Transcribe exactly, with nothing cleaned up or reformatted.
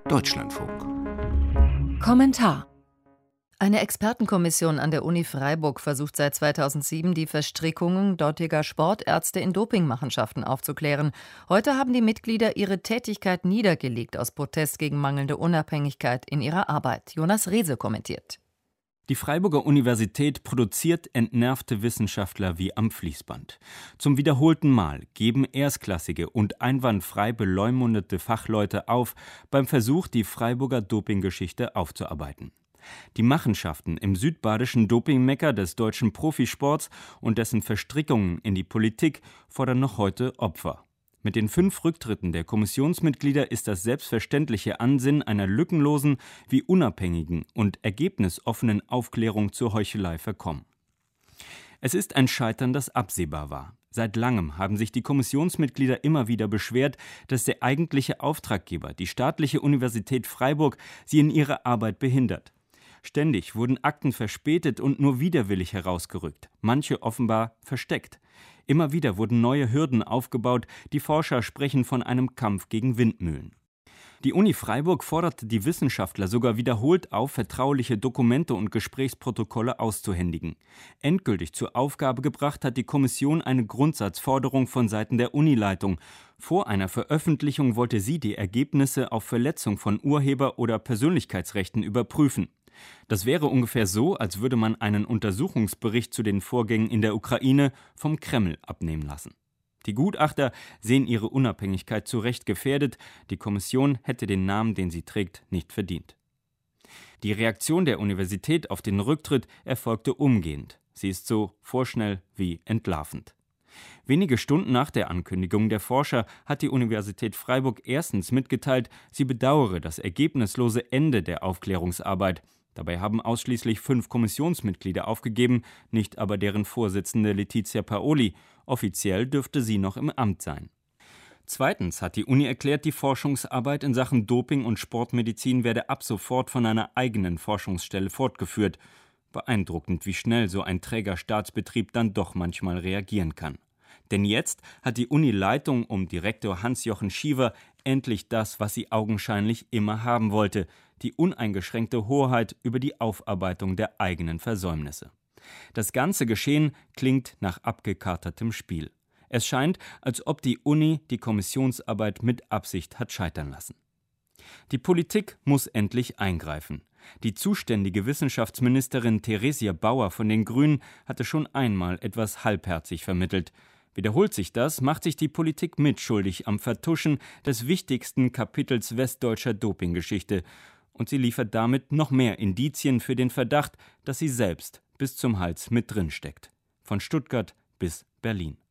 Deutschlandfunk. Kommentar: Eine Expertenkommission an der Uni Freiburg versucht seit zweitausendsieben, die Verstrickungen dortiger Sportärzte in Dopingmachenschaften aufzuklären. Heute haben die Mitglieder ihre Tätigkeit niedergelegt aus Protest gegen mangelnde Unabhängigkeit in ihrer Arbeit. Jonas Rehse kommentiert. Die Freiburger Universität produziert entnervte Wissenschaftler wie am Fließband. Zum wiederholten Mal geben erstklassige und einwandfrei beleumundete Fachleute auf beim Versuch, die Freiburger Dopinggeschichte aufzuarbeiten. Die Machenschaften im südbadischen Dopingmekka des deutschen Profisports und dessen Verstrickungen in die Politik fordern noch heute Opfer. Mit den fünf Rücktritten der Kommissionsmitglieder ist das selbstverständliche Ansinnen einer lückenlosen wie unabhängigen und ergebnisoffenen Aufklärung zur Heuchelei verkommen. Es ist ein Scheitern, das absehbar war. Seit langem haben sich die Kommissionsmitglieder immer wieder beschwert, dass der eigentliche Auftraggeber, die Staatliche Universität Freiburg, sie in ihrer Arbeit behindert. Ständig wurden Akten verspätet und nur widerwillig herausgerückt, manche offenbar versteckt. Immer wieder wurden neue Hürden aufgebaut, die Forscher sprechen von einem Kampf gegen Windmühlen. Die Uni Freiburg forderte die Wissenschaftler sogar wiederholt auf, vertrauliche Dokumente und Gesprächsprotokolle auszuhändigen. Endgültig zur Aufgabe gebracht hat die Kommission eine Grundsatzforderung von Seiten der Unileitung. Vor einer Veröffentlichung wollte sie die Ergebnisse auf Verletzung von Urheber- oder Persönlichkeitsrechten überprüfen. Das wäre ungefähr so, als würde man einen Untersuchungsbericht zu den Vorgängen in der Ukraine vom Kreml abnehmen lassen. Die Gutachter sehen ihre Unabhängigkeit zu Recht gefährdet. Die Kommission hätte den Namen, den sie trägt, nicht verdient. Die Reaktion der Universität auf den Rücktritt erfolgte umgehend. Sie ist so vorschnell wie entlarvend. Wenige Stunden nach der Ankündigung der Forscher hat die Universität Freiburg erstens mitgeteilt, sie bedauere das ergebnislose Ende der Aufklärungsarbeit. Dabei haben ausschließlich fünf Kommissionsmitglieder aufgegeben, nicht aber deren Vorsitzende Letizia Paoli. Offiziell dürfte sie noch im Amt sein. Zweitens hat die Uni erklärt, die Forschungsarbeit in Sachen Doping und Sportmedizin werde ab sofort von einer eigenen Forschungsstelle fortgeführt. Beeindruckend, wie schnell so ein träger Staatsbetrieb dann doch manchmal reagieren kann. Denn jetzt hat die Uni-Leitung um Direktor Hans-Jochen Schiever endlich das, was sie augenscheinlich immer haben wollte: die uneingeschränkte Hoheit über die Aufarbeitung der eigenen Versäumnisse. Das ganze Geschehen klingt nach abgekartetem Spiel. Es scheint, als ob die Uni die Kommissionsarbeit mit Absicht hat scheitern lassen. Die Politik muss endlich eingreifen. Die zuständige Wissenschaftsministerin Theresia Bauer von den Grünen hatte schon einmal etwas halbherzig vermittelt. Wiederholt sich das, macht sich die Politik mitschuldig am Vertuschen des wichtigsten Kapitels westdeutscher Dopinggeschichte. Und sie liefert damit noch mehr Indizien für den Verdacht, dass sie selbst bis zum Hals mit drin steckt. Von Stuttgart bis Berlin.